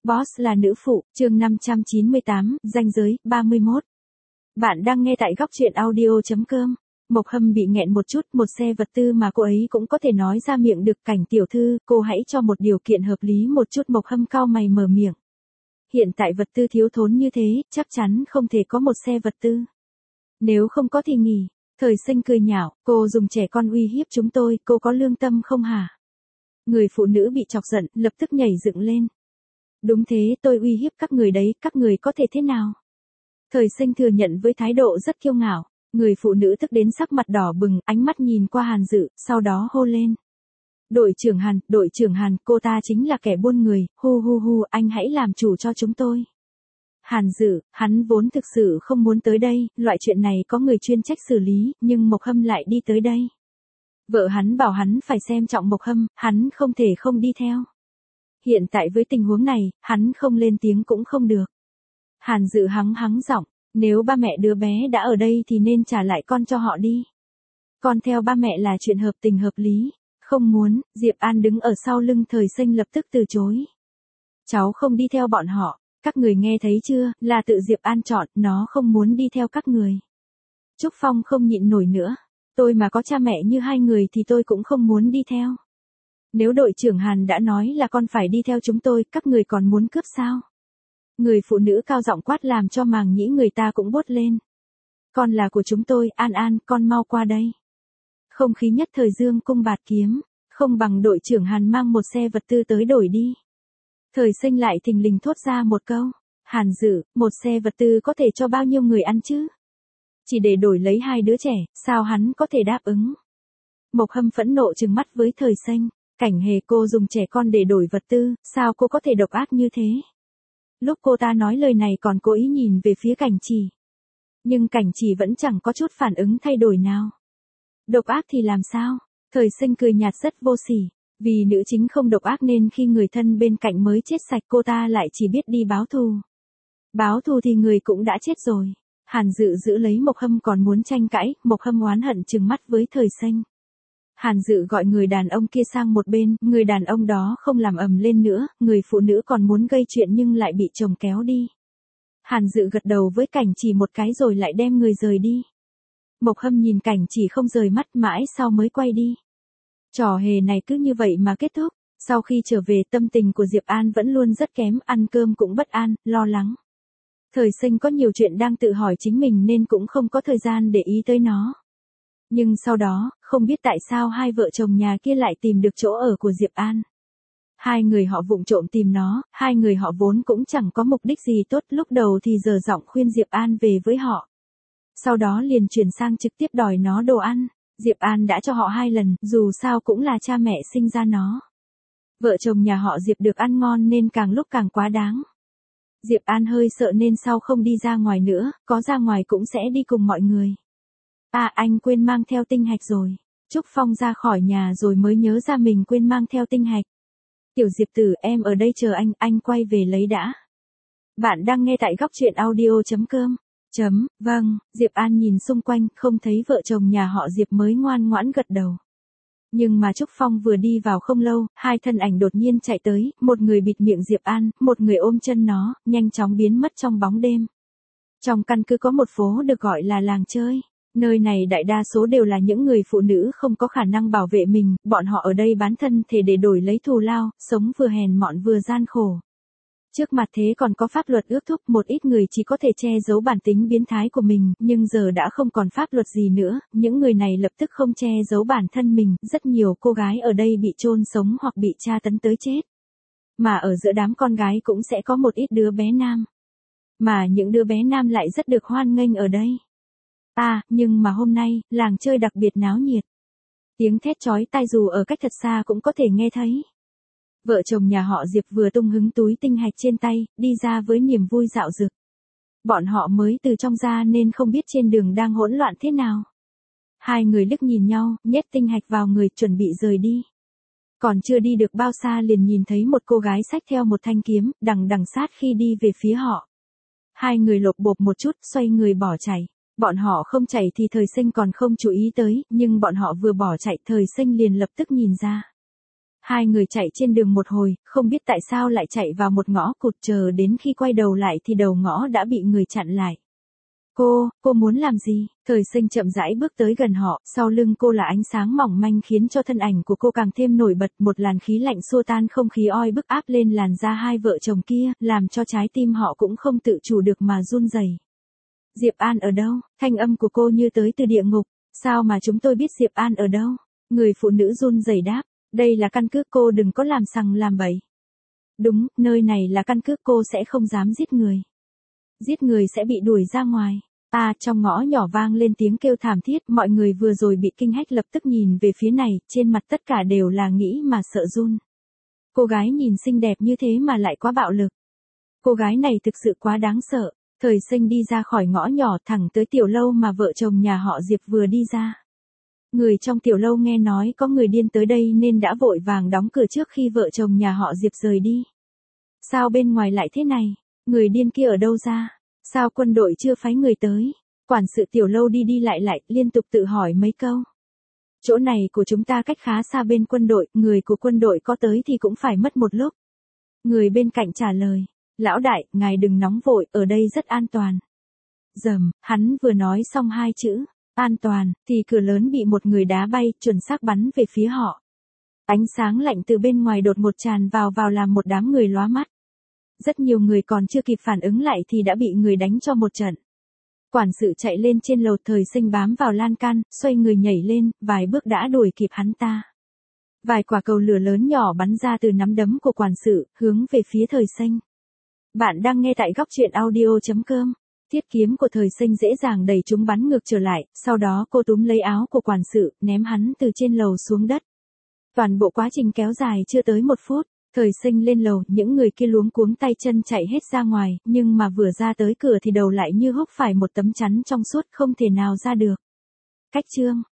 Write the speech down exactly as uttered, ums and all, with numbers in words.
Boss là nữ phụ, chương năm trăm chín mươi tám, ranh giới, ba mươi mốt. Bạn đang nghe tại góc truyện audio.com. Mộc Hâm bị nghẹn một chút, một xe vật tư mà cô ấy cũng có thể nói ra miệng được. Cảnh tiểu thư, cô hãy cho một điều kiện hợp lý một chút. Mộc Hâm cau mày mở miệng. Hiện tại vật tư thiếu thốn như thế, chắc chắn không thể có một xe vật tư. Nếu không có thì nghỉ. Thời Sinh cười nhạo, cô dùng trẻ con uy hiếp chúng tôi, cô có lương tâm không hả? Người phụ nữ bị chọc giận, lập tức nhảy dựng lên. Đúng thế, tôi uy hiếp các người đấy, các người có thể thế nào? Thời Sinh thừa nhận với thái độ rất kiêu ngạo. Người phụ nữ tức đến sắc mặt đỏ bừng, ánh mắt nhìn qua Hàn Dự, sau đó hô lên. Đội trưởng Hàn, đội trưởng Hàn, cô ta chính là kẻ buôn người, hu hu hu, anh hãy làm chủ cho chúng tôi. Hàn Dự, hắn vốn thực sự không muốn tới đây, loại chuyện này có người chuyên trách xử lý, nhưng Mộc Hâm lại đi tới đây. Vợ hắn bảo hắn phải xem trọng Mộc Hâm, hắn không thể không đi theo. Hiện tại với tình huống này, hắn không lên tiếng cũng không được. Hàn Dự hắng hắng giọng, nếu ba mẹ đứa bé đã ở đây thì nên trả lại con cho họ đi. Con theo ba mẹ là chuyện hợp tình hợp lý. Không muốn, Diệp An đứng ở sau lưng Thời Sinh lập tức từ chối. Cháu không đi theo bọn họ, các người nghe thấy chưa, là tự Diệp An chọn, nó không muốn đi theo các người. Trúc Phong không nhịn nổi nữa, tôi mà có cha mẹ như hai người thì tôi cũng không muốn đi theo. Nếu đội trưởng Hàn đã nói là con phải đi theo chúng tôi, các người còn muốn cướp sao? Người phụ nữ cao giọng quát làm cho màng nhĩ người ta cũng bốt lên. Con là của chúng tôi, An An, con mau qua đây. Không khí nhất thời dương cung bạt kiếm, không bằng đội trưởng Hàn mang một xe vật tư tới đổi đi. Thời Sinh lại thình lình thốt ra một câu. Hàn Dự, một xe vật tư có thể cho bao nhiêu người ăn chứ? Chỉ để đổi lấy hai đứa trẻ, sao hắn có thể đáp ứng? Mộc Hâm phẫn nộ trừng mắt với Thời Sinh. Cảnh Hề, cô dùng trẻ con để đổi vật tư, sao cô có thể độc ác như thế? Lúc cô ta nói lời này còn cố ý nhìn về phía Cảnh Chỉ. Nhưng Cảnh Chỉ vẫn chẳng có chút phản ứng thay đổi nào. Độc ác thì làm sao? Thời Sinh cười nhạt rất vô sỉ. Vì nữ chính không độc ác nên khi người thân bên cạnh mới chết sạch cô ta lại chỉ biết đi báo thù. Báo thù thì người cũng đã chết rồi. Hàn Dự giữ lấy Mộc Hâm còn muốn tranh cãi, Mộc Hâm oán hận trừng mắt với Thời Sinh. Hàn Dự gọi người đàn ông kia sang một bên, người đàn ông đó không làm ầm lên nữa, người phụ nữ còn muốn gây chuyện nhưng lại bị chồng kéo đi. Hàn Dự gật đầu với Cảnh Chỉ một cái rồi lại đem người rời đi. Mộc Hâm nhìn Cảnh Chỉ không rời mắt mãi sau mới quay đi. Trò hề này cứ như vậy mà kết thúc. Sau khi trở về tâm tình của Diệp An vẫn luôn rất kém, ăn cơm cũng bất an, lo lắng. Thời Sinh có nhiều chuyện đang tự hỏi chính mình nên cũng không có thời gian để ý tới nó. Nhưng sau đó, không biết tại sao hai vợ chồng nhà kia lại tìm được chỗ ở của Diệp An. Hai người họ vụng trộm tìm nó, hai người họ vốn cũng chẳng có mục đích gì tốt, lúc đầu thì dở giọng khuyên Diệp An về với họ. Sau đó liền chuyển sang trực tiếp đòi nó đồ ăn. Diệp An đã cho họ hai lần, dù sao cũng là cha mẹ sinh ra nó. Vợ chồng nhà họ Diệp được ăn ngon nên càng lúc càng quá đáng. Diệp An hơi sợ nên sau không đi ra ngoài nữa, có ra ngoài cũng sẽ đi cùng mọi người. À, anh quên mang theo tinh hạch rồi. Trúc Phong ra khỏi nhà rồi mới nhớ ra mình quên mang theo tinh hạch. Tiểu Diệp tử, em ở đây chờ anh, anh quay về lấy đã. Bạn đang nghe tại góc truyện audio.com. Chấm, vâng, Diệp An nhìn xung quanh, không thấy vợ chồng nhà họ Diệp mới ngoan ngoãn gật đầu. Nhưng mà Trúc Phong vừa đi vào không lâu, hai thân ảnh đột nhiên chạy tới, một người bịt miệng Diệp An, một người ôm chân nó, nhanh chóng biến mất trong bóng đêm. Trong căn cứ có một phố được gọi là làng chơi. Nơi này đại đa số đều là những người phụ nữ không có khả năng bảo vệ mình, bọn họ ở đây bán thân thể để đổi lấy thù lao, sống vừa hèn mọn vừa gian khổ. Trước mặt thế còn có pháp luật ước thúc, một ít người chỉ có thể che giấu bản tính biến thái của mình, nhưng giờ đã không còn pháp luật gì nữa, những người này lập tức không che giấu bản thân mình, rất nhiều cô gái ở đây bị chôn sống hoặc bị tra tấn tới chết. Mà ở giữa đám con gái cũng sẽ có một ít đứa bé nam. Mà những đứa bé nam lại rất được hoan nghênh ở đây. À, nhưng mà hôm nay, làng chơi đặc biệt náo nhiệt. Tiếng thét chói tai dù ở cách thật xa cũng có thể nghe thấy. Vợ chồng nhà họ Diệp vừa tung hứng túi tinh hạch trên tay, đi ra với niềm vui dạo dực. Bọn họ mới từ trong ra nên không biết trên đường đang hỗn loạn thế nào. Hai người liếc nhìn nhau, nhét tinh hạch vào người chuẩn bị rời đi. Còn chưa đi được bao xa liền nhìn thấy một cô gái xách theo một thanh kiếm, đằng đằng sát khi đi về phía họ. Hai người lộp bộp một chút, xoay người bỏ chạy. Bọn họ không chạy thì Thời Sinh còn không chú ý tới, nhưng bọn họ vừa bỏ chạy Thời Sinh liền lập tức nhìn ra. Hai người chạy trên đường một hồi, không biết tại sao lại chạy vào một ngõ cụt, chờ đến khi quay đầu lại thì đầu ngõ đã bị người chặn lại. Cô, cô muốn làm gì? Thời Sinh chậm rãi bước tới gần họ, sau lưng cô là ánh sáng mỏng manh khiến cho thân ảnh của cô càng thêm nổi bật, một làn khí lạnh xua tan không khí oi bức áp lên làn da hai vợ chồng kia, làm cho trái tim họ cũng không tự chủ được mà run rẩy. Diệp An ở đâu? Thanh âm của cô như tới từ địa ngục. Sao mà chúng tôi biết Diệp An ở đâu? Người phụ nữ run rẩy đáp. Đây là căn cứ, cô đừng có làm sằng làm bậy. Đúng, nơi này là căn cứ, cô sẽ không dám giết người. Giết người sẽ bị đuổi ra ngoài. À, trong ngõ nhỏ vang lên tiếng kêu thảm thiết, mọi người vừa rồi bị kinh hách lập tức nhìn về phía này, trên mặt tất cả đều là nghĩ mà sợ run. Cô gái nhìn xinh đẹp như thế mà lại quá bạo lực. Cô gái này thực sự quá đáng sợ. Thời Sinh đi ra khỏi ngõ nhỏ thẳng tới tiểu lâu mà vợ chồng nhà họ Diệp vừa đi ra. Người trong tiểu lâu nghe nói có người điên tới đây nên đã vội vàng đóng cửa trước khi vợ chồng nhà họ Diệp rời đi. Sao bên ngoài lại thế này? Người điên kia ở đâu ra? Sao quân đội chưa phái người tới? Quản sự tiểu lâu đi đi lại lại, liên tục tự hỏi mấy câu. Chỗ này của chúng ta cách khá xa bên quân đội, người của quân đội có tới thì cũng phải mất một lúc. Người bên cạnh trả lời. Lão đại, ngài đừng nóng vội, ở đây rất an toàn. Dầm, hắn vừa nói xong hai chữ, an toàn, thì cửa lớn bị một người đá bay, chuẩn xác bắn về phía họ. Ánh sáng lạnh từ bên ngoài đột ngột tràn vào vào làm một đám người lóa mắt. Rất nhiều người còn chưa kịp phản ứng lại thì đã bị người đánh cho một trận. Quản sự chạy lên trên lầu, Thời Sinh bám vào lan can, xoay người nhảy lên, vài bước đã đuổi kịp hắn ta. Vài quả cầu lửa lớn nhỏ bắn ra từ nắm đấm của quản sự, hướng về phía Thời Sinh. Bạn đang nghe tại góc truyện audio chấm com. Thiết kiếm của Thời Sinh dễ dàng đẩy chúng bắn ngược trở lại, sau đó cô túm lấy áo của quản sự, ném hắn từ trên lầu xuống đất. Toàn bộ quá trình kéo dài chưa tới một phút. Thời Sinh lên lầu, những người kia luống cuống tay chân chạy hết ra ngoài, nhưng mà vừa ra tới cửa thì đầu lại như húc phải một tấm chắn trong suốt, không thể nào ra được. Cách chương